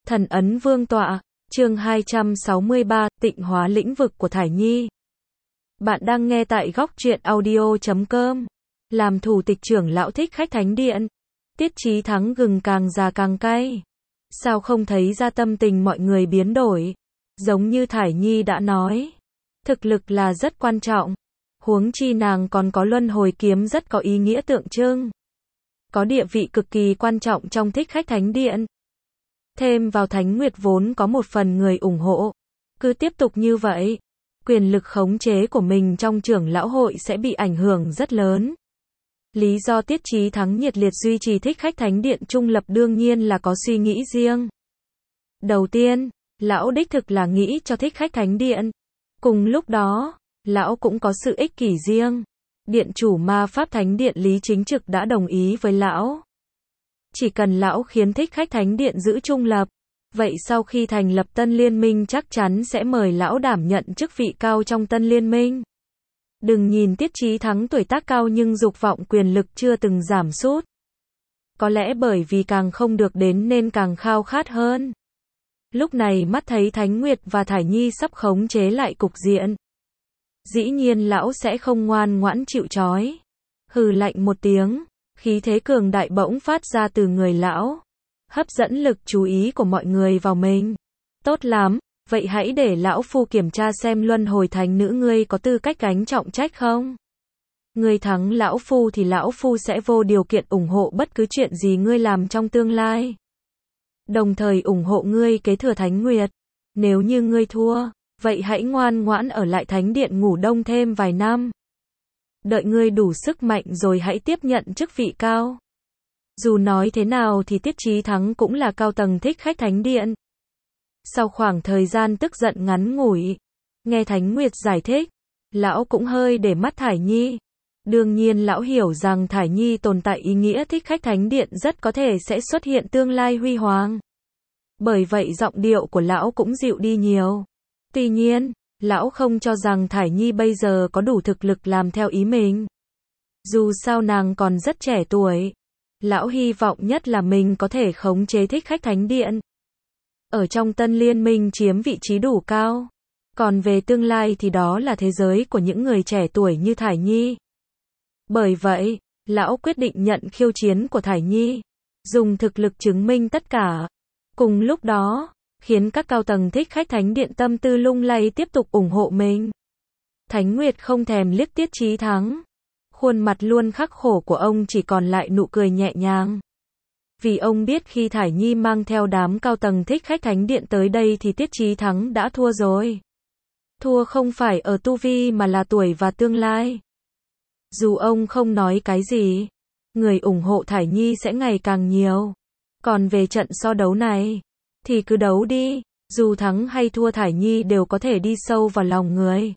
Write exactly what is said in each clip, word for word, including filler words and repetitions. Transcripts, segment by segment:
Thần ấn vương tọa, chương hai trăm sáu mươi ba, tịnh hóa lĩnh vực của Thải Nhi. Bạn đang nghe tại góc truyện audio chấm com. Làm thủ tịch trưởng lão thích khách thánh điện. Tiết Chí Thắng gừng càng già càng cay. Sao không thấy ra tâm tình mọi người biến đổi? Giống như Thải Nhi đã nói, thực lực là rất quan trọng. Huống chi nàng còn có luân hồi kiếm rất có ý nghĩa tượng trưng. Có địa vị cực kỳ quan trọng trong thích khách thánh điện. Thêm vào Thánh Nguyệt vốn có một phần người ủng hộ. Cứ tiếp tục như vậy, quyền lực khống chế của mình trong trưởng lão hội sẽ bị ảnh hưởng rất lớn. Lý do Tiết Chí Thắng nhiệt liệt duy trì thích khách thánh điện trung lập đương nhiên là có suy nghĩ riêng. Đầu tiên, lão đích thực là nghĩ cho thích khách thánh điện. Cùng lúc đó, lão cũng có sự ích kỷ riêng. Điện chủ ma pháp thánh điện Lý Chính Trực đã đồng ý với lão. Chỉ cần lão khiến thích khách thánh điện giữ trung lập, vậy sau khi thành lập tân liên minh chắc chắn sẽ mời lão đảm nhận chức vị cao trong tân liên minh. Đừng nhìn Tiết Chí Thắng tuổi tác cao nhưng dục vọng quyền lực chưa từng giảm sút. Có lẽ bởi vì càng không được đến nên càng khao khát hơn. Lúc này mắt thấy Thánh Nguyệt và Thải Nhi sắp khống chế lại cục diện. Dĩ nhiên lão sẽ không ngoan ngoãn chịu trói. Hừ lạnh một tiếng, khí thế cường đại bỗng phát ra từ người lão, hấp dẫn lực chú ý của mọi người vào mình. Tốt lắm, vậy hãy để lão phu kiểm tra xem luân hồi thánh nữ ngươi có tư cách gánh trọng trách không? Ngươi thắng lão phu thì lão phu sẽ vô điều kiện ủng hộ bất cứ chuyện gì ngươi làm trong tương lai. Đồng thời ủng hộ ngươi kế thừa Thánh Nguyệt. Nếu như ngươi thua, vậy hãy ngoan ngoãn ở lại thánh điện ngủ đông thêm vài năm. Đợi ngươi đủ sức mạnh rồi hãy tiếp nhận chức vị cao. Dù nói thế nào thì Tiết Chí Thắng cũng là cao tầng thích khách thánh điện. Sau khoảng thời gian tức giận ngắn ngủi, nghe Thánh Nguyệt giải thích, lão cũng hơi để mắt Thải Nhi. Đương nhiên lão hiểu rằng Thải Nhi tồn tại ý nghĩa thích khách thánh điện rất có thể sẽ xuất hiện tương lai huy hoàng. Bởi vậy giọng điệu của lão cũng dịu đi nhiều. Tuy nhiên, lão không cho rằng Thải Nhi bây giờ có đủ thực lực làm theo ý mình. Dù sao nàng còn rất trẻ tuổi. Lão hy vọng nhất là mình có thể khống chế thích khách thánh điện. Ở trong tân liên minh chiếm vị trí đủ cao. Còn về tương lai thì đó là thế giới của những người trẻ tuổi như Thải Nhi. Bởi vậy, lão quyết định nhận khiêu chiến của Thải Nhi. Dùng thực lực chứng minh tất cả. Cùng lúc đó, khiến các cao tầng thích khách thánh điện tâm tư lung lay tiếp tục ủng hộ mình. Thánh Nguyệt không thèm liếc Tiết Chí Thắng. Khuôn mặt luôn khắc khổ của ông chỉ còn lại nụ cười nhẹ nhàng. Vì ông biết khi Thải Nhi mang theo đám cao tầng thích khách thánh điện tới đây thì Tiết Chí Thắng đã thua rồi. Thua không phải ở tu vi mà là tuổi và tương lai. Dù ông không nói cái gì, người ủng hộ Thải Nhi sẽ ngày càng nhiều. Còn về trận so đấu này, thì cứ đấu đi, dù thắng hay thua Thải Nhi đều có thể đi sâu vào lòng người.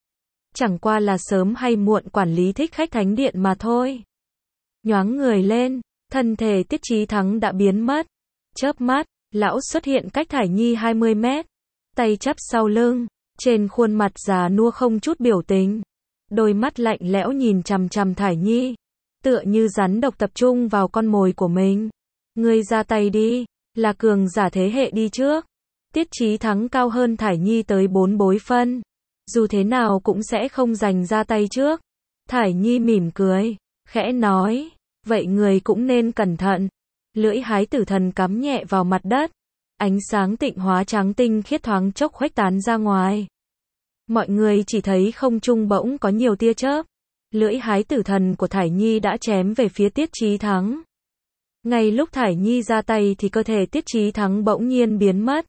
Chẳng qua là sớm hay muộn quản lý thích khách thánh điện mà thôi. Nhoáng người lên, thân thể Tiết Chí Thắng đã biến mất. Chớp mắt, lão xuất hiện cách Thải Nhi hai mươi mét. Tay chắp sau lưng, trên khuôn mặt già nua không chút biểu tình. Đôi mắt lạnh lẽo nhìn chằm chằm Thải Nhi. Tựa như rắn độc tập trung vào con mồi của mình. Ngươi ra tay đi, là cường giả thế hệ đi trước. Tiết Chí Thắng cao hơn Thải Nhi tới bốn bối phân. Dù thế nào cũng sẽ không giành ra tay trước. Thải Nhi mỉm cười, khẽ nói, vậy người cũng nên cẩn thận. Lưỡi hái tử thần cắm nhẹ vào mặt đất. Ánh sáng tịnh hóa trắng tinh khiết thoáng chốc khuếch tán ra ngoài. Mọi người chỉ thấy không trung bỗng có nhiều tia chớp. Lưỡi hái tử thần của Thải Nhi đã chém về phía Tiết Chí Thắng. Ngay lúc Thải Nhi ra tay thì cơ thể Tiết Chí Thắng bỗng nhiên biến mất.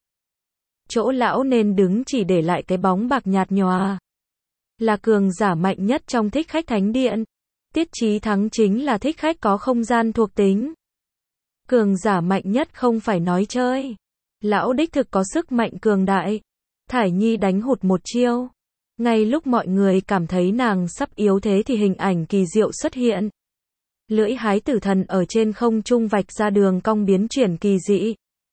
Chỗ lão nên đứng chỉ để lại cái bóng bạc nhạt nhòa. Là cường giả mạnh nhất trong thích khách thánh điện. Tiết Chí Thắng chính là thích khách có không gian thuộc tính. Cường giả mạnh nhất không phải nói chơi. Lão đích thực có sức mạnh cường đại. Thải Nhi đánh hụt một chiêu. Ngay lúc mọi người cảm thấy nàng sắp yếu thế thì hình ảnh kỳ diệu xuất hiện. Lưỡi hái tử thần ở trên không trung vạch ra đường cong biến chuyển kỳ dị.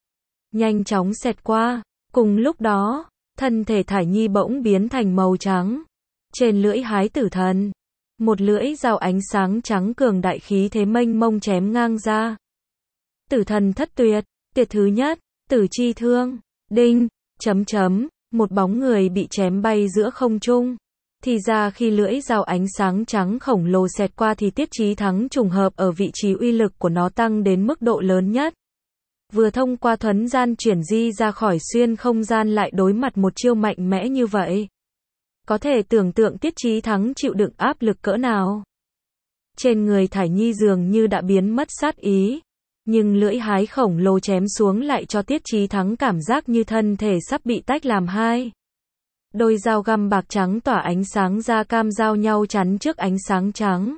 Nhanh chóng xẹt qua. Cùng lúc đó, thân thể Thải Nhi bỗng biến thành màu trắng. Trên lưỡi hái tử thần, một lưỡi dao ánh sáng trắng cường đại khí thế mênh mông chém ngang ra. Tử thần thất tuyệt, tuyệt thứ nhất, Tử chi thương, đinh, chấm chấm, một bóng người bị chém bay giữa không trung. Thì ra khi lưỡi dao ánh sáng trắng khổng lồ xẹt qua thì Tiết Chí Thắng trùng hợp ở vị trí uy lực của nó tăng đến mức độ lớn nhất. Vừa thông qua thuấn gian chuyển di ra khỏi xuyên không gian lại đối mặt một chiêu mạnh mẽ như vậy. Có thể tưởng tượng Tiết Chí Thắng chịu đựng áp lực cỡ nào. Trên người Thải Nhi dường như đã biến mất sát ý. Nhưng lưỡi hái khổng lồ chém xuống lại cho Tiết Chí Thắng cảm giác như thân thể sắp bị tách làm hai. Đôi dao găm bạc trắng tỏa ánh sáng da cam giao nhau chắn trước ánh sáng trắng.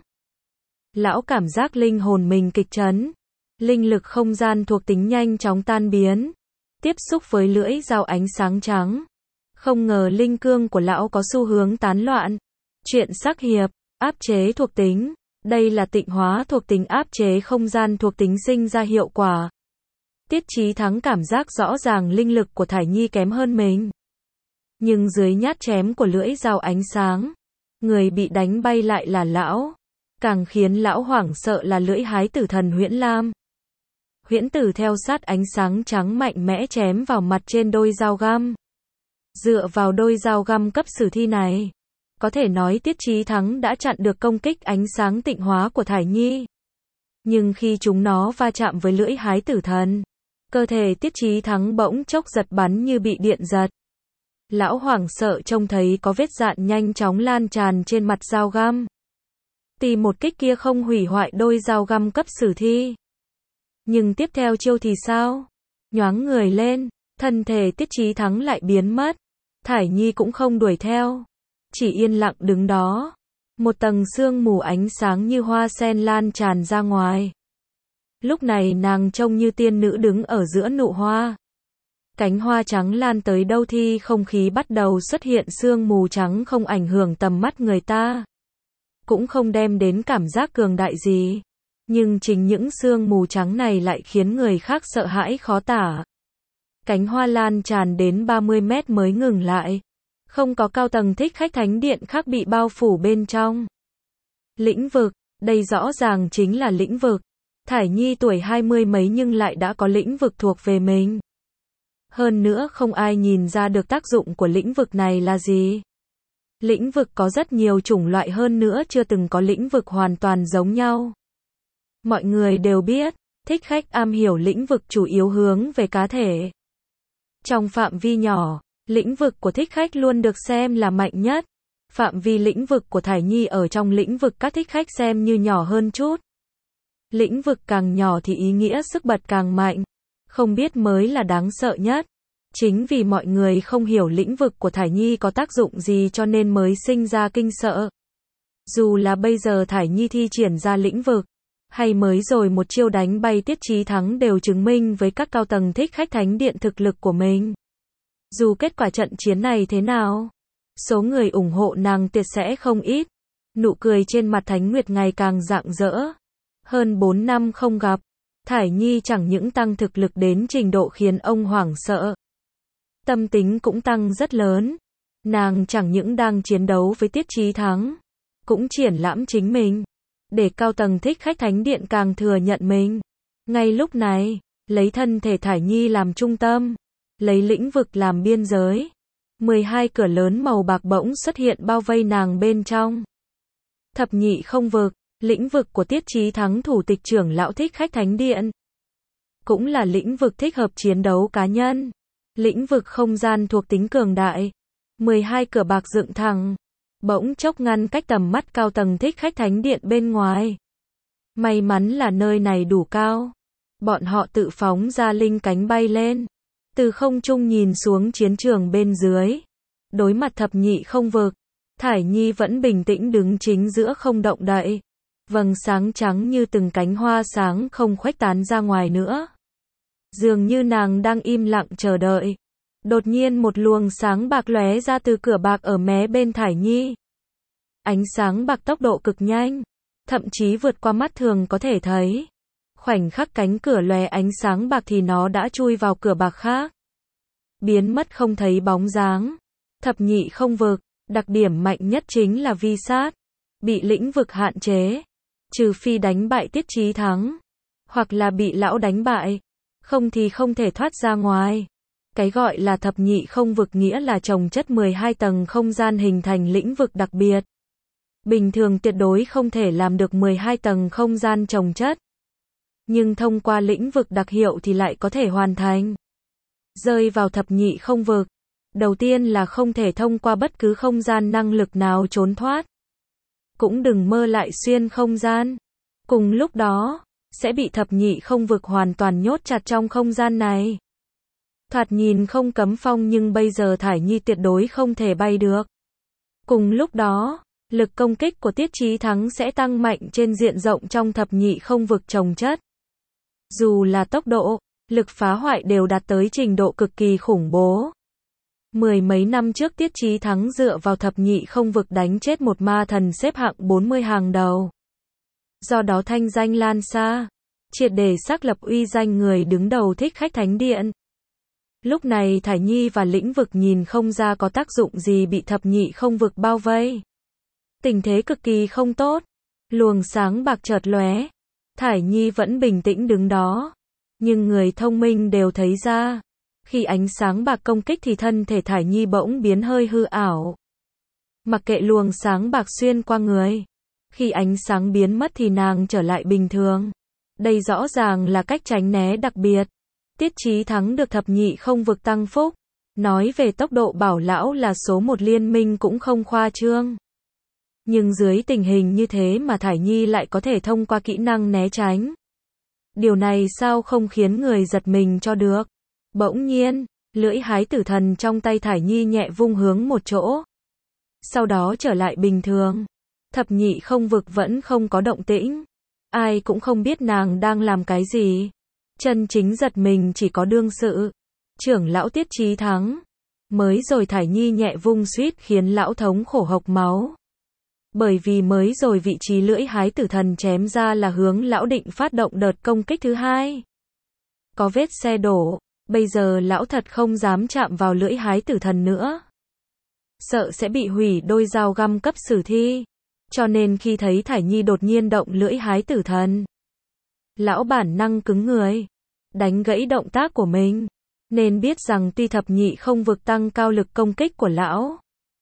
Lão cảm giác linh hồn mình kịch chấn. Linh lực không gian thuộc tính nhanh chóng tan biến. Tiếp xúc với lưỡi dao ánh sáng trắng. Không ngờ linh cương của lão có xu hướng tán loạn. Chuyện sắc hiệp, áp chế thuộc tính. Đây là tịnh hóa thuộc tính áp chế không gian thuộc tính sinh ra hiệu quả. Tiết Chí Thắng cảm giác rõ ràng linh lực của Thải Nhi kém hơn mình. Nhưng dưới nhát chém của lưỡi dao ánh sáng, người bị đánh bay lại là lão. Càng khiến lão hoảng sợ là lưỡi hái tử thần Huyễn Lam. Huyễn tử theo sát ánh sáng trắng mạnh mẽ chém vào mặt trên đôi dao găm. Dựa vào đôi dao găm cấp sử thi này, có thể nói Tiết Chí Thắng đã chặn được công kích ánh sáng tịnh hóa của Thải Nhi. Nhưng khi chúng nó va chạm với lưỡi hái tử thần, cơ thể Tiết Chí Thắng bỗng chốc giật bắn như bị điện giật. Lão hoảng sợ trông thấy có vết dạn nhanh chóng lan tràn trên mặt dao găm. Tuy một kích kia không hủy hoại đôi dao găm cấp sử thi. Nhưng tiếp theo chiêu thì sao? Nhoáng người lên, thân thể Tiết Chí Thắng lại biến mất. Thải Nhi cũng không đuổi theo. Chỉ yên lặng đứng đó. Một tầng sương mù ánh sáng như hoa sen lan tràn ra ngoài. Lúc này nàng trông như tiên nữ đứng ở giữa nụ hoa. Cánh hoa trắng lan tới đâu thì không khí bắt đầu xuất hiện sương mù trắng không ảnh hưởng tầm mắt người ta. Cũng không đem đến cảm giác cường đại gì. Nhưng chính những sương mù trắng này lại khiến người khác sợ hãi khó tả. Cánh hoa lan tràn đến ba mươi mét mới ngừng lại. Không có cao tầng thích khách thánh điện khác bị bao phủ bên trong. Lĩnh vực, đây rõ ràng chính là lĩnh vực. Thải Nhi tuổi hai mươi mấy nhưng lại đã có lĩnh vực thuộc về mình. Hơn nữa không ai nhìn ra được tác dụng của lĩnh vực này là gì. Lĩnh vực có rất nhiều chủng loại hơn nữa chưa từng có lĩnh vực hoàn toàn giống nhau. Mọi người đều biết, thích khách am hiểu lĩnh vực chủ yếu hướng về cá thể. Trong phạm vi nhỏ, lĩnh vực của thích khách luôn được xem là mạnh nhất. Phạm vi lĩnh vực của Thải Nhi ở trong lĩnh vực các thích khách xem như nhỏ hơn chút. Lĩnh vực càng nhỏ thì ý nghĩa sức bật càng mạnh. Không biết mới là đáng sợ nhất. Chính vì mọi người không hiểu lĩnh vực của Thải Nhi có tác dụng gì cho nên mới sinh ra kinh sợ. Dù là bây giờ Thải Nhi thi triển ra lĩnh vực, hay mới rồi một chiêu đánh bay Tiết Chí Thắng đều chứng minh với các cao tầng thích khách thánh điện thực lực của mình. Dù kết quả trận chiến này thế nào, số người ủng hộ nàng tuyệt sẽ không ít. Nụ cười trên mặt Thánh Nguyệt ngày càng rạng rỡ. Hơn bốn năm không gặp, Thải Nhi chẳng những tăng thực lực đến trình độ khiến ông hoảng sợ. Tâm tính cũng tăng rất lớn. Nàng chẳng những đang chiến đấu với Tiết Chí Thắng, cũng triển lãm chính mình. Để cao tầng thích khách thánh điện càng thừa nhận mình. Ngay lúc này, lấy thân thể Thải Nhi làm trung tâm, lấy lĩnh vực làm biên giới. mười hai cửa lớn màu bạc bỗng xuất hiện bao vây nàng bên trong. Thập nhị không vực, lĩnh vực của Tiết Chí Thắng thủ tịch trưởng lão thích khách thánh điện. Cũng là lĩnh vực thích hợp chiến đấu cá nhân. Lĩnh vực không gian thuộc tính cường đại. mười hai cửa bạc dựng thẳng. Bỗng chốc ngăn cách tầm mắt cao tầng thích khách thánh điện bên ngoài. May mắn là nơi này đủ cao. Bọn họ tự phóng ra linh cánh bay lên. Từ không trung nhìn xuống chiến trường bên dưới. Đối mặt thập nhị không vực. Thải Nhi vẫn bình tĩnh đứng chính giữa không động đậy. Vầng sáng trắng như từng cánh hoa sáng không khuếch tán ra ngoài nữa. Dường như nàng đang im lặng chờ đợi. Đột nhiên một luồng sáng bạc lóe ra từ cửa bạc ở mé bên Thải Nhi. Ánh sáng bạc tốc độ cực nhanh, thậm chí vượt qua mắt thường có thể thấy. Khoảnh khắc cánh cửa lóe ánh sáng bạc thì nó đã chui vào cửa bạc khác. Biến mất không thấy bóng dáng. Thập nhị không vực, đặc điểm mạnh nhất chính là vi sát. Bị lĩnh vực hạn chế. Trừ phi đánh bại Tiết Chí Thắng. Hoặc là bị lão đánh bại. không thì không thể thoát ra ngoài. Cái gọi là thập nhị không vực nghĩa là chồng chất mười hai tầng không gian hình thành lĩnh vực đặc biệt. Bình thường tuyệt đối không thể làm được mười hai tầng không gian chồng chất. Nhưng thông qua lĩnh vực đặc hiệu thì lại có thể hoàn thành. Rơi vào thập nhị không vực. Đầu tiên là không thể thông qua bất cứ không gian năng lực nào trốn thoát. Cũng đừng mơ lại xuyên không gian. Cùng lúc đó, sẽ bị thập nhị không vực hoàn toàn nhốt chặt trong không gian này. Thoạt nhìn không cấm phong nhưng bây giờ Thải Nhi tuyệt đối không thể bay được. Cùng lúc đó, lực công kích của Tiết Chí Thắng sẽ tăng mạnh trên diện rộng trong thập nhị không vực chồng chất. Dù là tốc độ, lực phá hoại đều đạt tới trình độ cực kỳ khủng bố. Mười mấy năm trước Tiết Chí Thắng dựa vào thập nhị không vực đánh chết một ma thần xếp hạng bốn mươi hàng đầu. Do đó thanh danh lan xa, triệt để xác lập uy danh người đứng đầu Thích Khách Thánh Điện. Lúc này Thải Nhi và lĩnh vực nhìn không ra có tác dụng gì bị thập nhị không vực bao vây. Tình thế cực kỳ không tốt. Luồng sáng bạc chợt lóe. Thải Nhi vẫn bình tĩnh đứng đó. Nhưng người thông minh đều thấy ra. Khi ánh sáng bạc công kích thì thân thể Thải Nhi bỗng biến hơi hư ảo. Mặc kệ luồng sáng bạc xuyên qua người. Khi ánh sáng biến mất thì nàng trở lại bình thường. Đây rõ ràng là cách tránh né đặc biệt. Tiết Chí Thắng được thập nhị không vực tăng phúc. Nói về tốc độ bảo lão là số một liên minh cũng không khoa trương. Nhưng dưới tình hình như thế mà Thải Nhi lại có thể thông qua kỹ năng né tránh. Điều này sao không khiến người giật mình cho được. Bỗng nhiên, lưỡi hái tử thần trong tay Thải Nhi nhẹ vung hướng một chỗ. Sau đó trở lại bình thường. Thập nhị không vực vẫn không có động tĩnh. Ai cũng không biết nàng đang làm cái gì. Chân chính giật mình chỉ có đương sự. Trưởng lão Tiết Chí Thắng. Mới rồi Thải Nhi nhẹ vung suýt khiến lão thống khổ hộc máu. Bởi vì mới rồi vị trí lưỡi hái tử thần chém ra là hướng lão định phát động đợt công kích thứ hai. Có vết xe đổ. Bây giờ lão thật không dám chạm vào lưỡi hái tử thần nữa. Sợ sẽ bị hủy đôi dao găm cấp sử thi. Cho nên khi thấy Thải Nhi đột nhiên động lưỡi hái tử thần, lão bản năng cứng người, đánh gãy động tác của mình. Nên biết rằng tuy thập nhị không vực tăng cao lực công kích của lão,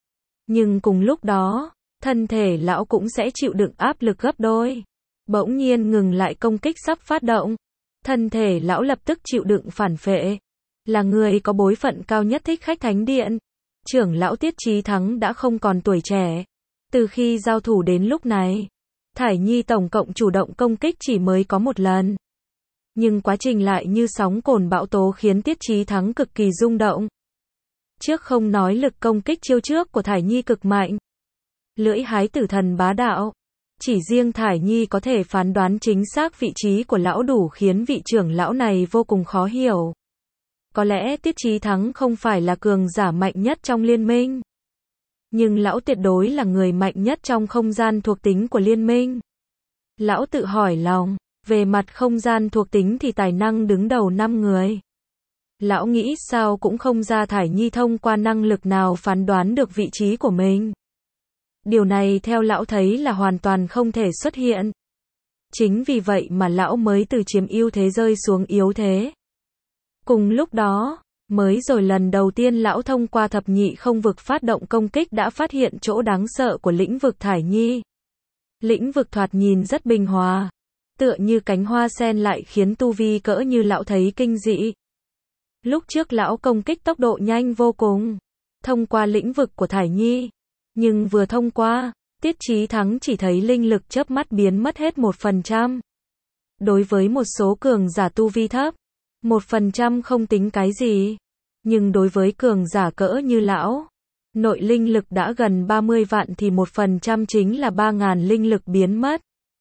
nhưng cùng lúc đó, thân thể lão cũng sẽ chịu đựng áp lực gấp đôi. Bỗng nhiên ngừng lại công kích sắp phát động. Thân thể lão lập tức chịu đựng phản phệ. Là người có bối phận cao nhất Thích Khách Thánh Điện. Trưởng lão Tiết Chí Thắng đã không còn tuổi trẻ. Từ khi giao thủ đến lúc này, Thải Nhi tổng cộng chủ động công kích chỉ mới có một lần. Nhưng quá trình lại như sóng cồn bão tố khiến Tiết Chí Thắng cực kỳ rung động. Trước không nói lực công kích chiêu trước của Thải Nhi cực mạnh. Lưỡi hái tử thần bá đạo. Chỉ riêng Thải Nhi có thể phán đoán chính xác vị trí của lão đủ khiến vị trưởng lão này vô cùng khó hiểu. Có lẽ Tiết Chí Thắng không phải là cường giả mạnh nhất trong liên minh. Nhưng lão tuyệt đối là người mạnh nhất trong không gian thuộc tính của liên minh. Lão tự hỏi lòng, về mặt không gian thuộc tính thì tài năng đứng đầu năm người. Lão nghĩ sao cũng không ra Thải Nhi thông qua năng lực nào phán đoán được vị trí của mình. Điều này theo lão thấy là hoàn toàn không thể xuất hiện. Chính vì vậy mà lão mới từ chiếm ưu thế rơi xuống yếu thế. Cùng lúc đó, mới rồi lần đầu tiên lão thông qua thập nhị không vực phát động công kích đã phát hiện chỗ đáng sợ của lĩnh vực Thải Nhi. Lĩnh vực thoạt nhìn rất bình hòa, tựa như cánh hoa sen lại khiến tu vi cỡ như lão thấy kinh dị. Lúc trước lão công kích tốc độ nhanh vô cùng, thông qua lĩnh vực của Thải Nhi. Nhưng vừa thông qua, Tiết Chí Thắng chỉ thấy linh lực chớp mắt biến mất hết một phần trăm. Đối với một số cường giả tu vi thấp, một phần trăm không tính cái gì. Nhưng đối với cường giả cỡ như lão, nội linh lực đã gần ba mươi vạn thì một phần trăm chính là ba ngàn linh lực biến mất.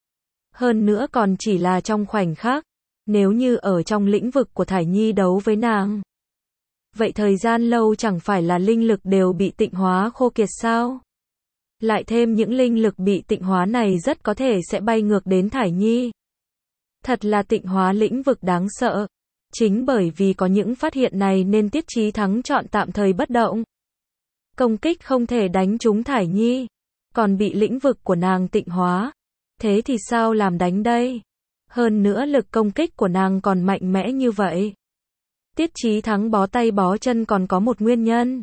Hơn nữa còn chỉ là trong khoảnh khắc. Nếu như ở trong lĩnh vực của Thải Nhi đấu với nàng, vậy thời gian lâu chẳng phải là linh lực đều bị tịnh hóa khô kiệt sao? Lại thêm những linh lực bị tịnh hóa này rất có thể sẽ bay ngược đến Thải Nhi. Thật là tịnh hóa lĩnh vực đáng sợ. Chính bởi vì có những phát hiện này nên Tiết Chí Thắng chọn tạm thời bất động. Công kích không thể đánh trúng Thải Nhi, còn bị lĩnh vực của nàng tịnh hóa. Thế thì sao làm đánh đây? Hơn nữa lực công kích của nàng còn mạnh mẽ như vậy. Tiết Chí Thắng bó tay bó chân còn có một nguyên nhân.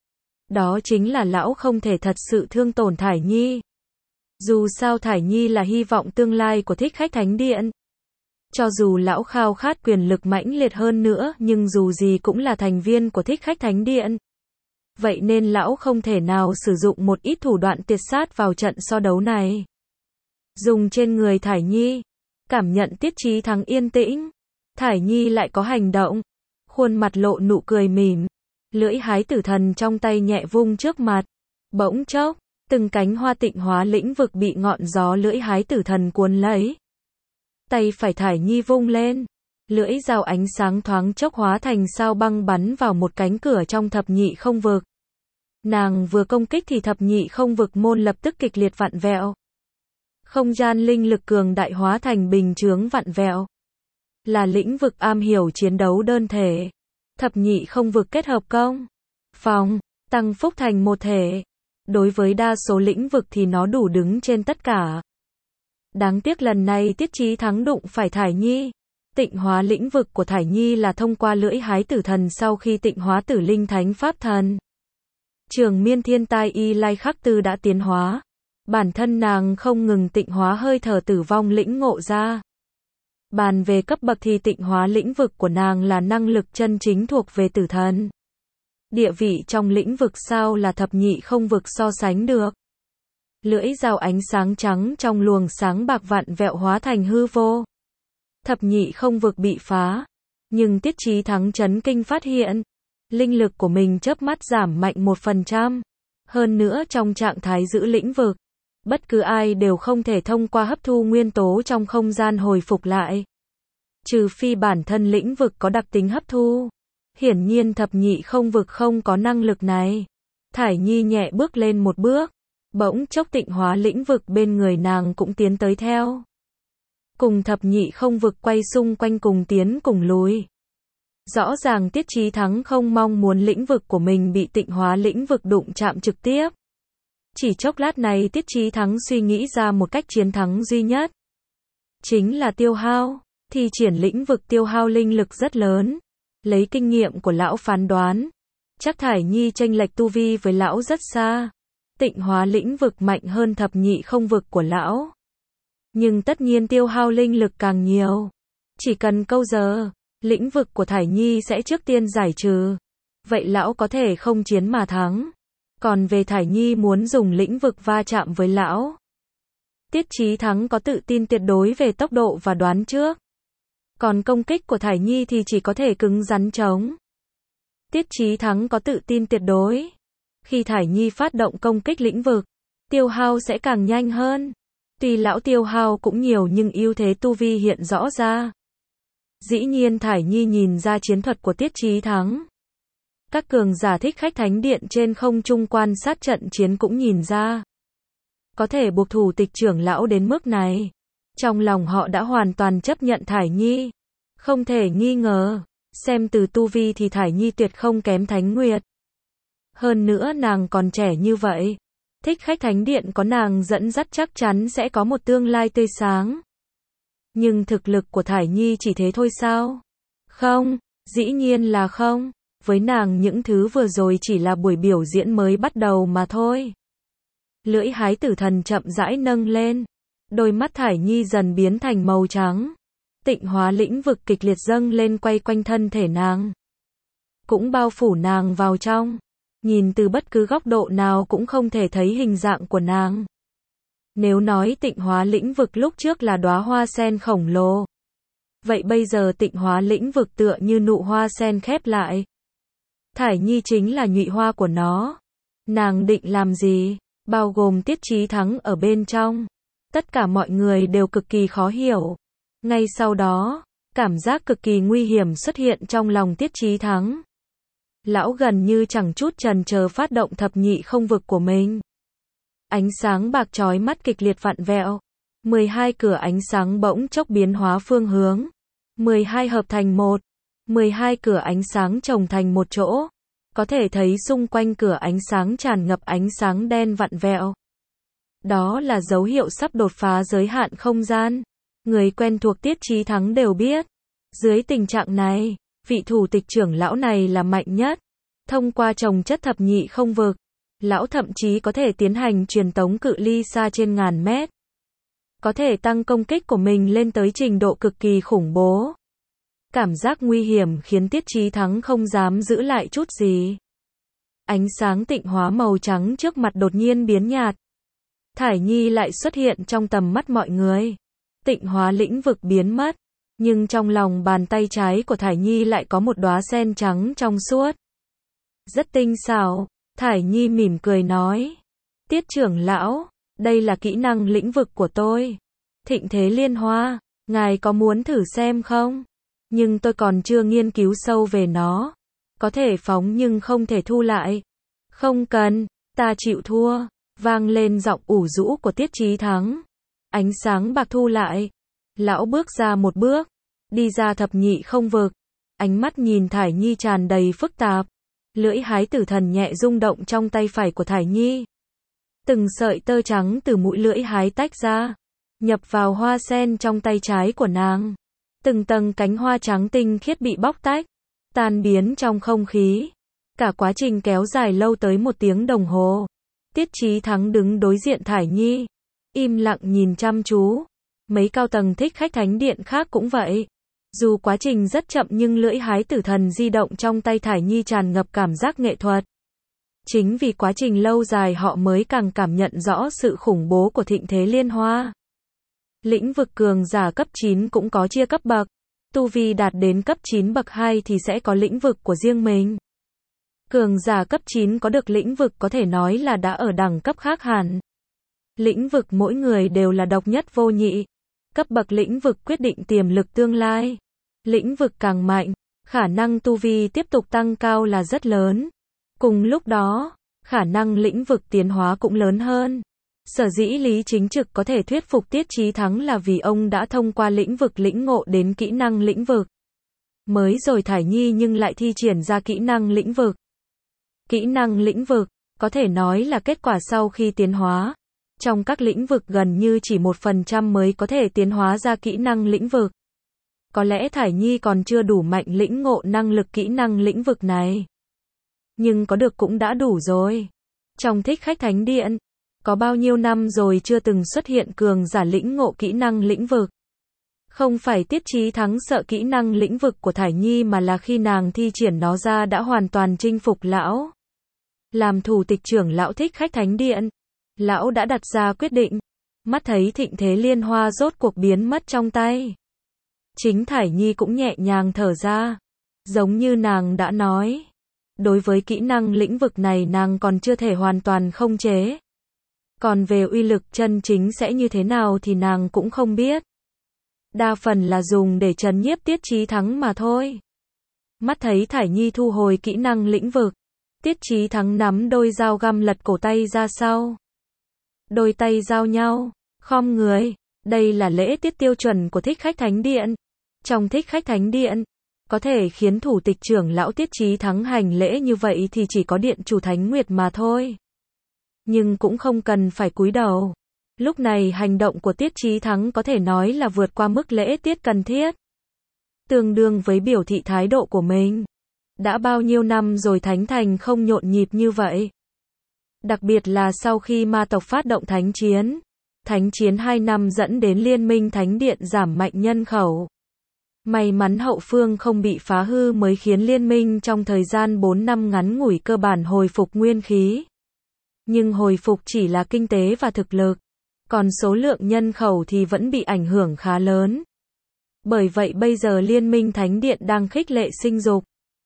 Đó chính là lão không thể thật sự thương tổn Thải Nhi. Dù sao Thải Nhi là hy vọng tương lai của Thích Khách Thánh Điện. Cho dù lão khao khát quyền lực mãnh liệt hơn nữa nhưng dù gì cũng là thành viên của Thích Khách Thánh Điện. Vậy nên lão không thể nào sử dụng một ít thủ đoạn tiệt sát vào trận so đấu này. Dùng trên người Thải Nhi. Cảm nhận Tiết Chí Thắng yên tĩnh. Thải Nhi lại có hành động. Khuôn mặt lộ nụ cười mỉm. Lưỡi hái tử thần trong tay nhẹ vung trước mặt. Bỗng chốc, từng cánh hoa tịnh hóa lĩnh vực bị ngọn gió lưỡi hái tử thần cuốn lấy. Tay phải Thải Nhi vung lên. Lưỡi dao ánh sáng thoáng chốc hóa thành sao băng bắn vào một cánh cửa trong thập nhị không vực. Nàng vừa công kích thì thập nhị không vực môn lập tức kịch liệt vặn vẹo. Không gian linh lực cường đại hóa thành bình chướng vặn vẹo. Là lĩnh vực am hiểu chiến đấu đơn thể. Thập nhị không vực kết hợp công, phòng, tăng phúc thành một thể. Đối với đa số lĩnh vực thì nó đủ đứng trên tất cả. Đáng tiếc lần này Tiết Chí Thắng đụng phải Thải Nhi. Tịnh hóa lĩnh vực của Thải Nhi là thông qua lưỡi hái tử thần sau khi tịnh hóa tử linh thánh pháp thần. Trường miên thiên tai y lai khắc tư đã tiến hóa. Bản thân nàng không ngừng tịnh hóa hơi thở tử vong lĩnh ngộ ra. Bàn về cấp bậc thì tịnh hóa lĩnh vực của nàng là năng lực chân chính thuộc về tử thần. Địa vị trong lĩnh vực sao là thập nhị không vực so sánh được. Lưỡi dao ánh sáng trắng trong luồng sáng bạc vặn vẹo hóa thành hư vô. Thập nhị không vực bị phá. Nhưng Tiết Chí Thắng chấn kinh phát hiện. Linh lực của mình chớp mắt giảm mạnh một phần trăm. Hơn nữa trong trạng thái giữ lĩnh vực. Bất cứ ai đều không thể thông qua hấp thu nguyên tố trong không gian hồi phục lại. Trừ phi bản thân lĩnh vực có đặc tính hấp thu. Hiển nhiên thập nhị không vực không có năng lực này. Thải Nhi nhẹ bước lên một bước. Bỗng chốc tịnh hóa lĩnh vực bên người nàng cũng tiến tới theo. Cùng thập nhị không vực quay xung quanh cùng tiến cùng lùi. Rõ ràng Tiết Chí Thắng không mong muốn lĩnh vực của mình bị tịnh hóa lĩnh vực đụng chạm trực tiếp. Chỉ chốc lát này Tiết Chí Thắng suy nghĩ ra một cách chiến thắng duy nhất. Chính là tiêu hao. Thi triển lĩnh vực tiêu hao linh lực rất lớn. Lấy kinh nghiệm của lão phán đoán. Chắc Thải Nhi chênh lệch tu vi với lão rất xa. Tịnh hóa lĩnh vực mạnh hơn thập nhị không vực của lão. Nhưng tất nhiên tiêu hao linh lực càng nhiều. Chỉ cần câu giờ, lĩnh vực của Thải Nhi sẽ trước tiên giải trừ. Vậy lão có thể không chiến mà thắng. Còn về Thải Nhi muốn dùng lĩnh vực va chạm với lão. Tiết Chí Thắng có tự tin tuyệt đối về tốc độ và đoán trước. Còn công kích của Thải Nhi thì chỉ có thể cứng rắn chống. Tiết Chí Thắng có tự tin tuyệt đối. Khi Thải Nhi phát động công kích lĩnh vực, tiêu hao sẽ càng nhanh hơn. Tuy lão tiêu hao cũng nhiều nhưng ưu thế tu vi hiện rõ ra. Dĩ nhiên Thải Nhi nhìn ra chiến thuật của Tiết Chí Thắng. Các cường giả Thích Khách Thánh Điện trên không trung quan sát trận chiến cũng nhìn ra. Có thể buộc thủ tịch trưởng lão đến mức này. Trong lòng họ đã hoàn toàn chấp nhận Thải Nhi. Không thể nghi ngờ. Xem từ tu vi thì Thải Nhi tuyệt không kém Thánh Nguyệt. Hơn nữa nàng còn trẻ như vậy. Thích Khách Thánh Điện có nàng dẫn dắt chắc chắn sẽ có một tương lai tươi sáng. Nhưng thực lực của Thải Nhi chỉ thế thôi sao? Không, dĩ nhiên là không. Với nàng những thứ vừa rồi chỉ là buổi biểu diễn mới bắt đầu mà thôi. Lưỡi hái tử thần chậm rãi nâng lên. Đôi mắt Thải Nhi dần biến thành màu trắng. Tịnh hóa lĩnh vực kịch liệt dâng lên quay quanh thân thể nàng. Cũng bao phủ nàng vào trong. Nhìn từ bất cứ góc độ nào cũng không thể thấy hình dạng của nàng. Nếu nói tịnh hóa lĩnh vực lúc trước là đóa hoa sen khổng lồ. Vậy bây giờ tịnh hóa lĩnh vực tựa như nụ hoa sen khép lại. Thải Nhi chính là nhụy hoa của nó. Nàng định làm gì? Bao gồm Tiết Chí Thắng ở bên trong. Tất cả mọi người đều cực kỳ khó hiểu. Ngay sau đó, cảm giác cực kỳ nguy hiểm xuất hiện trong lòng Tiết Chí Thắng. Lão gần như chẳng chút chần chờ phát động thập nhị không vực của mình. Ánh sáng bạc chói mắt kịch liệt vặn vẹo. mười hai cửa ánh sáng bỗng chốc biến hóa phương hướng. mười hai hợp thành một. mười hai cửa ánh sáng chồng thành một chỗ. Có thể thấy xung quanh cửa ánh sáng tràn ngập ánh sáng đen vặn vẹo. Đó là dấu hiệu sắp đột phá giới hạn không gian. Người quen thuộc Tiết Chí Thắng đều biết. Dưới tình trạng này, vị thủ tịch trưởng lão này là mạnh nhất. Thông qua trồng chất thập nhị không vực, lão thậm chí có thể tiến hành truyền tống cự ly xa trên ngàn mét. Có thể tăng công kích của mình lên tới trình độ cực kỳ khủng bố. Cảm giác nguy hiểm khiến Tiết Chí Thắng không dám giữ lại chút gì. Ánh sáng tịnh hóa màu trắng trước mặt đột nhiên biến nhạt. Thải Nhi lại xuất hiện trong tầm mắt mọi người. Tịnh hóa lĩnh vực biến mất, nhưng trong lòng bàn tay trái của Thải Nhi lại có một đóa sen trắng trong suốt. Rất tinh xảo, Thải Nhi mỉm cười nói. Tiết trưởng lão, đây là kỹ năng lĩnh vực của tôi. Thịnh thế liên hoa, ngài có muốn thử xem không? Nhưng tôi còn chưa nghiên cứu sâu về nó. Có thể phóng nhưng không thể thu lại. Không cần, ta chịu thua. Vang lên giọng ủ rũ của Tiết Chí Thắng. Ánh sáng bạc thu lại. Lão bước ra một bước, đi ra thập nhị không vực. Ánh mắt nhìn Thải Nhi tràn đầy phức tạp. Lưỡi hái tử thần nhẹ rung động trong tay phải của Thải Nhi. Từng sợi tơ trắng từ mũi lưỡi hái tách ra, nhập vào hoa sen trong tay trái của nàng. Từng tầng cánh hoa trắng tinh khiết bị bóc tách, tan biến trong không khí. Cả quá trình kéo dài lâu tới một tiếng đồng hồ. Tiết Chí Thắng đứng đối diện Thải Nhi, im lặng nhìn chăm chú. Mấy cao tầng thích khách thánh điện khác cũng vậy. Dù quá trình rất chậm nhưng lưỡi hái tử thần di động trong tay Thải Nhi tràn ngập cảm giác nghệ thuật. Chính vì quá trình lâu dài họ mới càng cảm nhận rõ sự khủng bố của thịnh thế liên hoa. Lĩnh vực cường giả cấp chín cũng có chia cấp bậc. Tu vi đạt đến cấp chín bậc hai thì sẽ có lĩnh vực của riêng mình. Cường giả cấp chín có được lĩnh vực có thể nói là đã ở đẳng cấp khác hẳn. Lĩnh vực mỗi người đều là độc nhất vô nhị. Cấp bậc lĩnh vực quyết định tiềm lực tương lai. Lĩnh vực càng mạnh, khả năng tu vi tiếp tục tăng cao là rất lớn. Cùng lúc đó, khả năng lĩnh vực tiến hóa cũng lớn hơn. Sở dĩ Lý Chính Trực có thể thuyết phục Tiết Chí Thắng là vì ông đã thông qua lĩnh vực lĩnh ngộ đến kỹ năng lĩnh vực. Mới rồi Thải Nhi nhưng lại thi triển ra kỹ năng lĩnh vực. Kỹ năng lĩnh vực, có thể nói là kết quả sau khi tiến hóa. Trong các lĩnh vực gần như chỉ một phần trăm mới có thể tiến hóa ra kỹ năng lĩnh vực. Có lẽ Thải Nhi còn chưa đủ mạnh lĩnh ngộ năng lực kỹ năng lĩnh vực này. Nhưng có được cũng đã đủ rồi. Trong thích khách thánh điện, có bao nhiêu năm rồi chưa từng xuất hiện cường giả lĩnh ngộ kỹ năng lĩnh vực. Không phải Tiết Chí Thắng sợ kỹ năng lĩnh vực của Thải Nhi mà là khi nàng thi triển nó ra đã hoàn toàn chinh phục lão. Làm thủ tịch trưởng lão thích khách thánh điện, lão đã đặt ra quyết định. Mắt thấy thịnh thế liên hoa rốt cuộc biến mất trong tay. Chính Thải Nhi cũng nhẹ nhàng thở ra. Giống như nàng đã nói. Đối với kỹ năng lĩnh vực này nàng còn chưa thể hoàn toàn không chế. Còn về uy lực chân chính sẽ như thế nào thì nàng cũng không biết. Đa phần là dùng để trấn nhiếp Tiết Chí Thắng mà thôi. Mắt thấy Thải Nhi thu hồi kỹ năng lĩnh vực. Tiết Chí Thắng nắm đôi dao găm lật cổ tay ra sau. Đôi tay giao nhau, khom người. Đây là lễ tiết tiêu chuẩn của thích khách thánh điện. Trong thích khách thánh điện, có thể khiến thủ tịch trưởng lão Tiết Chí Thắng hành lễ như vậy thì chỉ có điện chủ Thánh Nguyệt mà thôi. Nhưng cũng không cần phải cúi đầu. Lúc này hành động của Tiết Chí Thắng có thể nói là vượt qua mức lễ tiết cần thiết. Tương đương với biểu thị thái độ của mình. Đã bao nhiêu năm rồi Thánh Thành không nhộn nhịp như vậy. Đặc biệt là sau khi ma tộc phát động thánh chiến. Thánh chiến hai năm dẫn đến liên minh thánh điện giảm mạnh nhân khẩu. May mắn hậu phương không bị phá hư mới khiến liên minh trong thời gian bốn năm ngắn ngủi cơ bản hồi phục nguyên khí. Nhưng hồi phục chỉ là kinh tế và thực lực. Còn số lượng nhân khẩu thì vẫn bị ảnh hưởng khá lớn. Bởi vậy bây giờ liên minh thánh điện đang khích lệ sinh dục.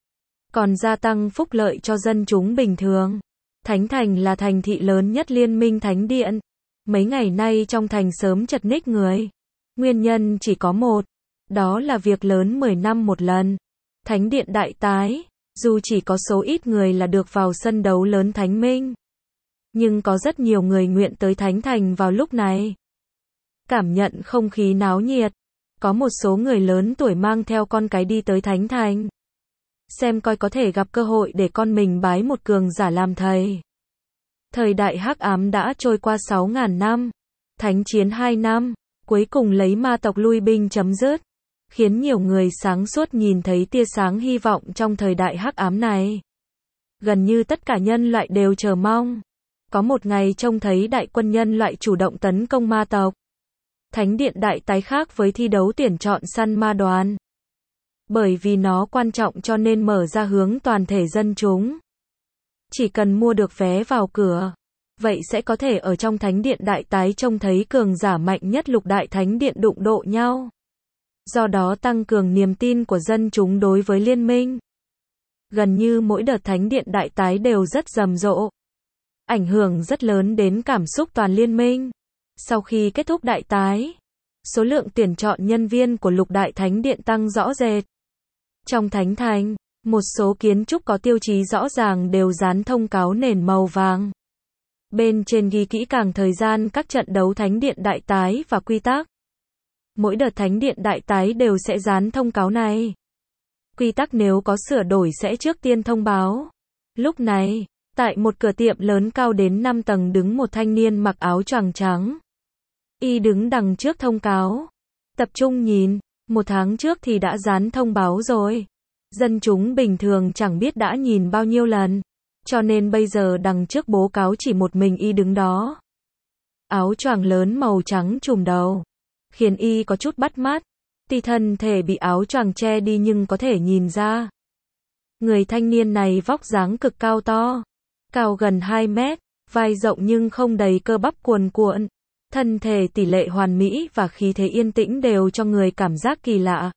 Còn gia tăng phúc lợi cho dân chúng bình thường. Thánh Thành là thành thị lớn nhất liên minh thánh điện. Mấy ngày nay trong thành sớm chật ních người. Nguyên nhân chỉ có một. Đó là việc lớn mười năm một lần. Thánh điện đại tái. Dù chỉ có số ít người là được vào sân đấu lớn thánh minh. Nhưng có rất nhiều người nguyện tới Thánh Thành vào lúc này. Cảm nhận không khí náo nhiệt. Có một số người lớn tuổi mang theo con cái đi tới Thánh Thành. Xem coi có thể gặp cơ hội để con mình bái một cường giả làm thầy. Thời đại hắc ám đã trôi qua sáu ngàn năm. Thánh chiến hai năm. cuối cùng lấy ma tộc lui binh chấm dứt, khiến nhiều người sáng suốt nhìn thấy tia sáng hy vọng trong thời đại hắc ám này. Gần như tất cả nhân loại đều chờ mong có một ngày trông thấy đại quân nhân loại chủ động tấn công ma tộc. Thánh điện đại tái khác với thi đấu tuyển chọn săn ma đoàn. Bởi vì nó quan trọng cho nên mở ra hướng toàn thể dân chúng. Chỉ cần mua được vé vào cửa, vậy sẽ có thể ở trong thánh điện đại tái trông thấy cường giả mạnh nhất lục đại thánh điện đụng độ nhau. Do đó tăng cường niềm tin của dân chúng đối với liên minh. Gần như mỗi đợt thánh điện đại tái đều rất rầm rộ, ảnh hưởng rất lớn đến cảm xúc toàn liên minh. Sau khi kết thúc đại tái, số lượng tuyển chọn nhân viên của lục đại thánh điện tăng rõ rệt. Trong thánh thành, một số kiến trúc có tiêu chí rõ ràng đều dán thông cáo nền màu vàng. Bên trên ghi kỹ càng thời gian các trận đấu thánh điện đại tái và quy tắc. Mỗi đợt thánh điện đại tái đều sẽ dán thông cáo này. Quy tắc nếu có sửa đổi sẽ trước tiên thông báo. Lúc này, tại một cửa tiệm lớn cao đến năm tầng đứng một thanh niên mặc áo choàng trắng. Y đứng đằng trước thông cáo. Tập trung nhìn, một tháng trước thì đã dán thông báo rồi. Dân chúng bình thường chẳng biết đã nhìn bao nhiêu lần. Cho nên bây giờ đằng trước bố cáo chỉ một mình Y đứng đó. Áo choàng lớn màu trắng trùm đầu, khiến Y có chút bắt mắt. Tuy thân thể bị áo choàng che đi nhưng có thể nhìn ra. Người thanh niên này vóc dáng cực cao to. Cao gần hai mét, vai rộng nhưng không đầy cơ bắp cuồn cuộn. Thân thể tỷ lệ hoàn mỹ và khí thế yên tĩnh đều cho người cảm giác kỳ lạ.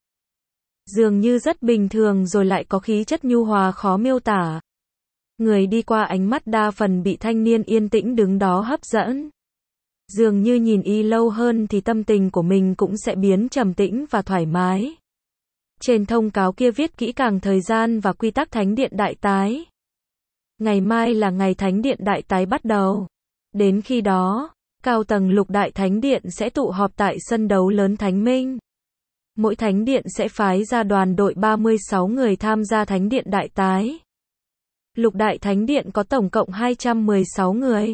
Dường như rất bình thường rồi lại có khí chất nhu hòa khó miêu tả. Người đi qua ánh mắt đa phần bị thanh niên yên tĩnh đứng đó hấp dẫn. Dường như nhìn Y lâu hơn thì tâm tình của mình cũng sẽ biến trầm tĩnh và thoải mái. Trên thông cáo kia viết kỹ càng thời gian và quy tắc thánh điện đại tái. Ngày mai là ngày thánh điện đại tái bắt đầu. Đến khi đó, cao tầng lục đại thánh điện sẽ tụ họp tại sân đấu lớn Thánh Minh. Mỗi thánh điện sẽ phái ra đoàn đội ba mươi sáu người tham gia thánh điện đại tái. Lục đại thánh điện có tổng cộng hai trăm mười sáu người.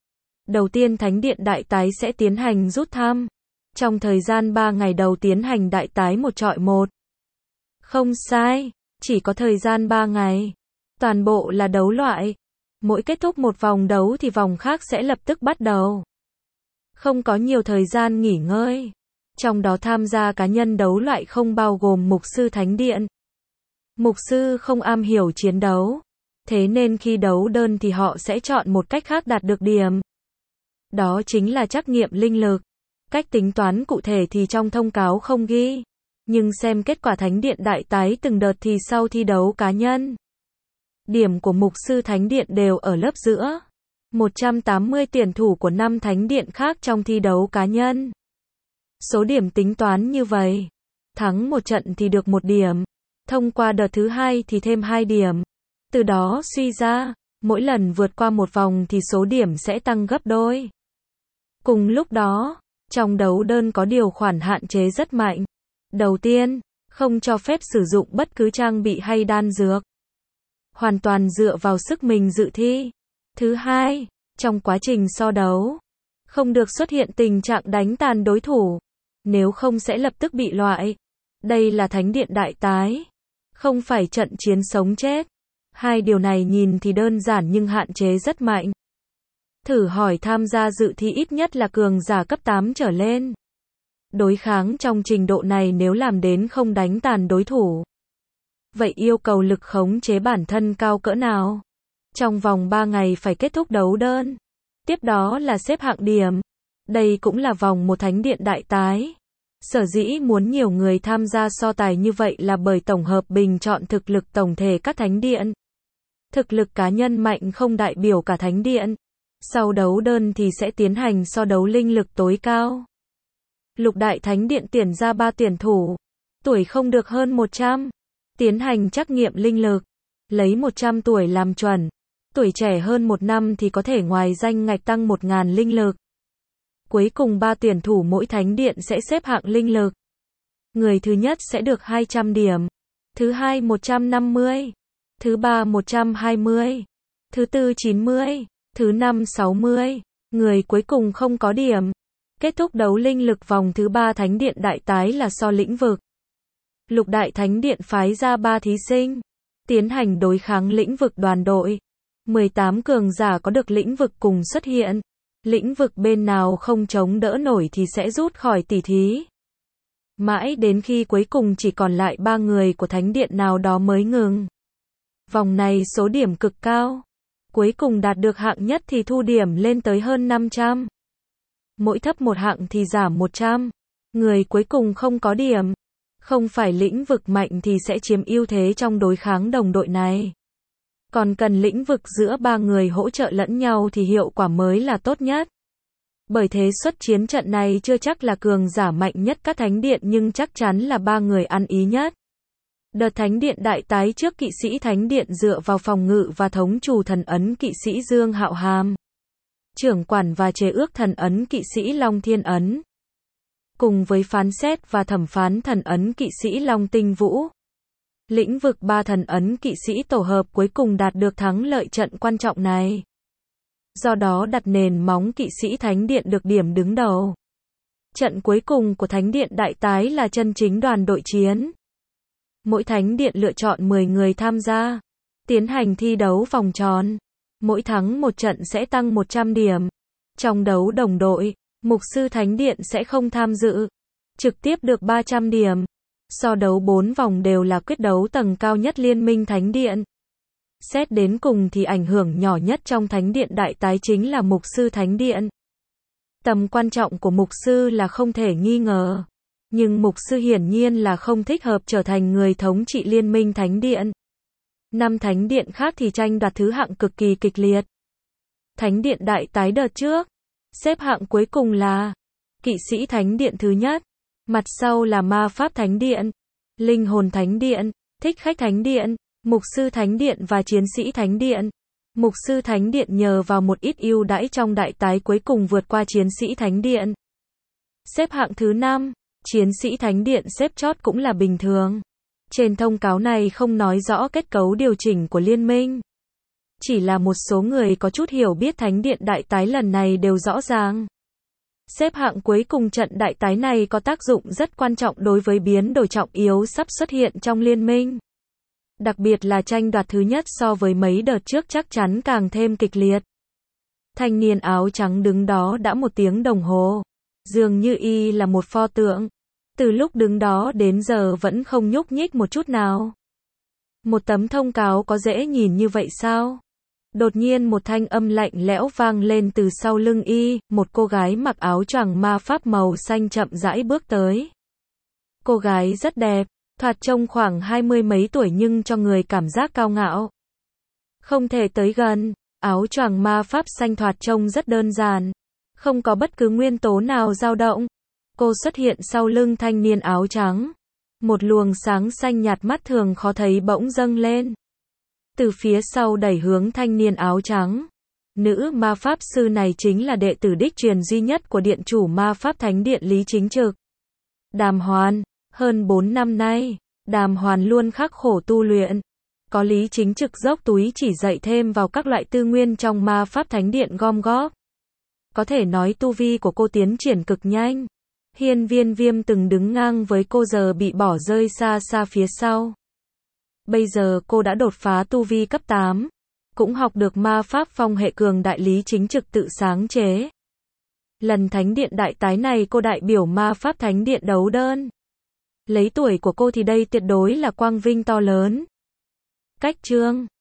Đầu tiên thánh điện đại tái sẽ tiến hành rút thăm. Trong thời gian ba ngày đầu tiến hành đại tái một chọi một. Không sai, chỉ có thời gian ba ngày. Toàn bộ là đấu loại. Mỗi kết thúc một vòng đấu thì vòng khác sẽ lập tức bắt đầu. Không có nhiều thời gian nghỉ ngơi. Trong đó tham gia cá nhân đấu loại không bao gồm mục sư thánh điện. Mục sư không am hiểu chiến đấu. Thế nên khi đấu đơn thì họ sẽ chọn một cách khác đạt được điểm. Đó chính là trắc nghiệm linh lực. Cách tính toán cụ thể thì trong thông cáo không ghi. Nhưng xem kết quả thánh điện đại tái từng đợt thì sau thi đấu cá nhân. Điểm của mục sư thánh điện đều ở lớp giữa. một trăm tám mươi tuyển thủ của năm thánh điện khác trong thi đấu cá nhân. Số điểm tính toán như vậy. Thắng một trận thì được một điểm. Thông qua đợt thứ hai thì thêm hai điểm. Từ đó suy ra, mỗi lần vượt qua một vòng thì số điểm sẽ tăng gấp đôi. Cùng lúc đó, trong đấu đơn có điều khoản hạn chế rất mạnh. Đầu tiên, không cho phép sử dụng bất cứ trang bị hay đan dược. Hoàn toàn dựa vào sức mình dự thi. Thứ hai, trong quá trình so đấu, không được xuất hiện tình trạng đánh tàn đối thủ. Nếu không sẽ lập tức bị loại. Đây là thánh điện đại tái. Không phải trận chiến sống chết. Hai điều này nhìn thì đơn giản nhưng hạn chế rất mạnh. Thử hỏi tham gia dự thi ít nhất là cường giả cấp tám trở lên. Đối kháng trong trình độ này nếu làm đến không đánh tàn đối thủ. Vậy yêu cầu lực khống chế bản thân cao cỡ nào? Trong vòng ba ngày phải kết thúc đấu đơn. Tiếp đó là xếp hạng điểm. Đây cũng là vòng một thánh điện đại tái. Sở dĩ muốn nhiều người tham gia so tài như vậy là bởi tổng hợp bình chọn thực lực tổng thể các thánh điện. Thực lực cá nhân mạnh không đại biểu cả thánh điện. Sau đấu đơn thì sẽ tiến hành so đấu linh lực tối cao. Lục đại thánh điện tuyển ra ba tuyển thủ. Tuổi không được hơn một trăm. Tiến hành trắc nghiệm linh lực. Lấy một trăm tuổi làm chuẩn. Tuổi trẻ hơn một năm thì có thể ngoài danh ngạch tăng một nghìn linh lực. Cuối cùng ba tuyển thủ mỗi thánh điện sẽ xếp hạng linh lực. Người thứ nhất sẽ được hai trăm điểm. Thứ hai một trăm năm mươi. Thứ ba một trăm hai mươi. Thứ tư chín mươi. Thứ năm sáu mươi. Người cuối cùng không có điểm. Kết thúc đấu linh lực vòng thứ ba thánh điện đại tái là so lĩnh vực. Lục đại thánh điện phái ra ba thí sinh, tiến hành đối kháng lĩnh vực đoàn đội. mười tám cường giả có được lĩnh vực cùng xuất hiện. Lĩnh vực bên nào không chống đỡ nổi thì sẽ rút khỏi tỷ thí. Mãi đến khi cuối cùng chỉ còn lại ba người của thánh điện nào đó mới ngừng. Vòng này số điểm cực cao. Cuối cùng đạt được hạng nhất thì thu điểm lên tới hơn năm trăm. Mỗi thấp một hạng thì giảm một trăm. Người cuối cùng không có điểm. Không phải lĩnh vực mạnh thì sẽ chiếm ưu thế trong đối kháng đồng đội này. Còn cần lĩnh vực giữa ba người hỗ trợ lẫn nhau thì hiệu quả mới là tốt nhất. Bởi thế xuất chiến trận này chưa chắc là cường giả mạnh nhất các thánh điện nhưng chắc chắn là ba người ăn ý nhất. Đợt thánh điện đại tái trước kỵ sĩ thánh điện dựa vào phòng ngự và thống chủ thần ấn kỵ sĩ Dương Hạo Hàm, trưởng quản và chế ước thần ấn kỵ sĩ Long Thiên Ấn, cùng với phán xét và thẩm phán thần ấn kỵ sĩ Long Tinh Vũ. Lĩnh vực ba thần ấn kỵ sĩ tổ hợp cuối cùng đạt được thắng lợi trận quan trọng này. Do đó đặt nền móng kỵ sĩ thánh điện được điểm đứng đầu. Trận cuối cùng của thánh điện đại tái là chân chính đoàn đội chiến. Mỗi thánh điện lựa chọn mười người tham gia, tiến hành thi đấu vòng tròn. Mỗi thắng một trận sẽ tăng một trăm điểm. Trong đấu đồng đội, mục sư thánh điện sẽ không tham dự, trực tiếp được ba trăm điểm. So đấu bốn vòng đều là quyết đấu tầng cao nhất liên minh thánh điện. Xét đến cùng thì ảnh hưởng nhỏ nhất trong thánh điện đại tái chính là mục sư thánh điện. Tầm quan trọng của mục sư là không thể nghi ngờ. Nhưng mục sư hiển nhiên là không thích hợp trở thành người thống trị liên minh thánh điện. Năm thánh điện khác thì tranh đoạt thứ hạng cực kỳ kịch liệt. Thánh điện đại tái đợt trước, xếp hạng cuối cùng là kỵ sĩ thánh điện thứ nhất, mặt sau là ma pháp thánh điện, linh hồn thánh điện, thích khách thánh điện, mục sư thánh điện và chiến sĩ thánh điện. Mục sư thánh điện nhờ vào một ít ưu đãi trong đại tái cuối cùng vượt qua chiến sĩ thánh điện. Xếp hạng thứ năm, chiến sĩ thánh điện xếp chót cũng là bình thường. Trên thông cáo này không nói rõ kết cấu điều chỉnh của liên minh. Chỉ là một số người có chút hiểu biết thánh điện đại tái lần này đều rõ ràng. Xếp hạng cuối cùng trận đại tái này có tác dụng rất quan trọng đối với biến đổi trọng yếu sắp xuất hiện trong liên minh. Đặc biệt là tranh đoạt thứ nhất so với mấy đợt trước chắc chắn càng thêm kịch liệt. Thanh niên áo trắng đứng đó đã một tiếng đồng hồ. Dường như y là một pho tượng. Từ lúc đứng đó đến giờ vẫn không nhúc nhích một chút nào. Một tấm thông cáo có dễ nhìn như vậy sao? Đột nhiên một thanh âm lạnh lẽo vang lên từ sau lưng y, một cô gái mặc áo choàng ma pháp màu xanh chậm rãi bước tới. Cô gái rất đẹp, thoạt trông khoảng hai mươi mấy tuổi nhưng cho người cảm giác cao ngạo. Không thể tới gần, áo choàng ma pháp xanh thoạt trông rất đơn giản, không có bất cứ nguyên tố nào dao động. Cô xuất hiện sau lưng thanh niên áo trắng. Một luồng sáng xanh nhạt mắt thường khó thấy bỗng dâng lên. Từ phía sau đẩy hướng thanh niên áo trắng. Nữ ma pháp sư này chính là đệ tử đích truyền duy nhất của điện chủ ma pháp thánh điện Lý Chính Trực. Đàm Hoàn. Hơn bốn năm nay, Đàm Hoàn luôn khắc khổ tu luyện. Có Lý Chính Trực dốc túi chỉ dạy thêm vào các loại tư nguyên trong ma pháp thánh điện gom góp. Có thể nói tu vi của cô tiến triển cực nhanh. Hiên Viên Viêm từng đứng ngang với cô giờ bị bỏ rơi xa xa phía sau. Bây giờ cô đã đột phá tu vi cấp tám. Cũng học được ma pháp phong hệ cường đại Lý Chính Trực tự sáng chế. Lần thánh điện đại tái này cô đại biểu ma pháp thánh điện đấu đơn. Lấy tuổi của cô thì đây tuyệt đối là quang vinh to lớn. Cách chương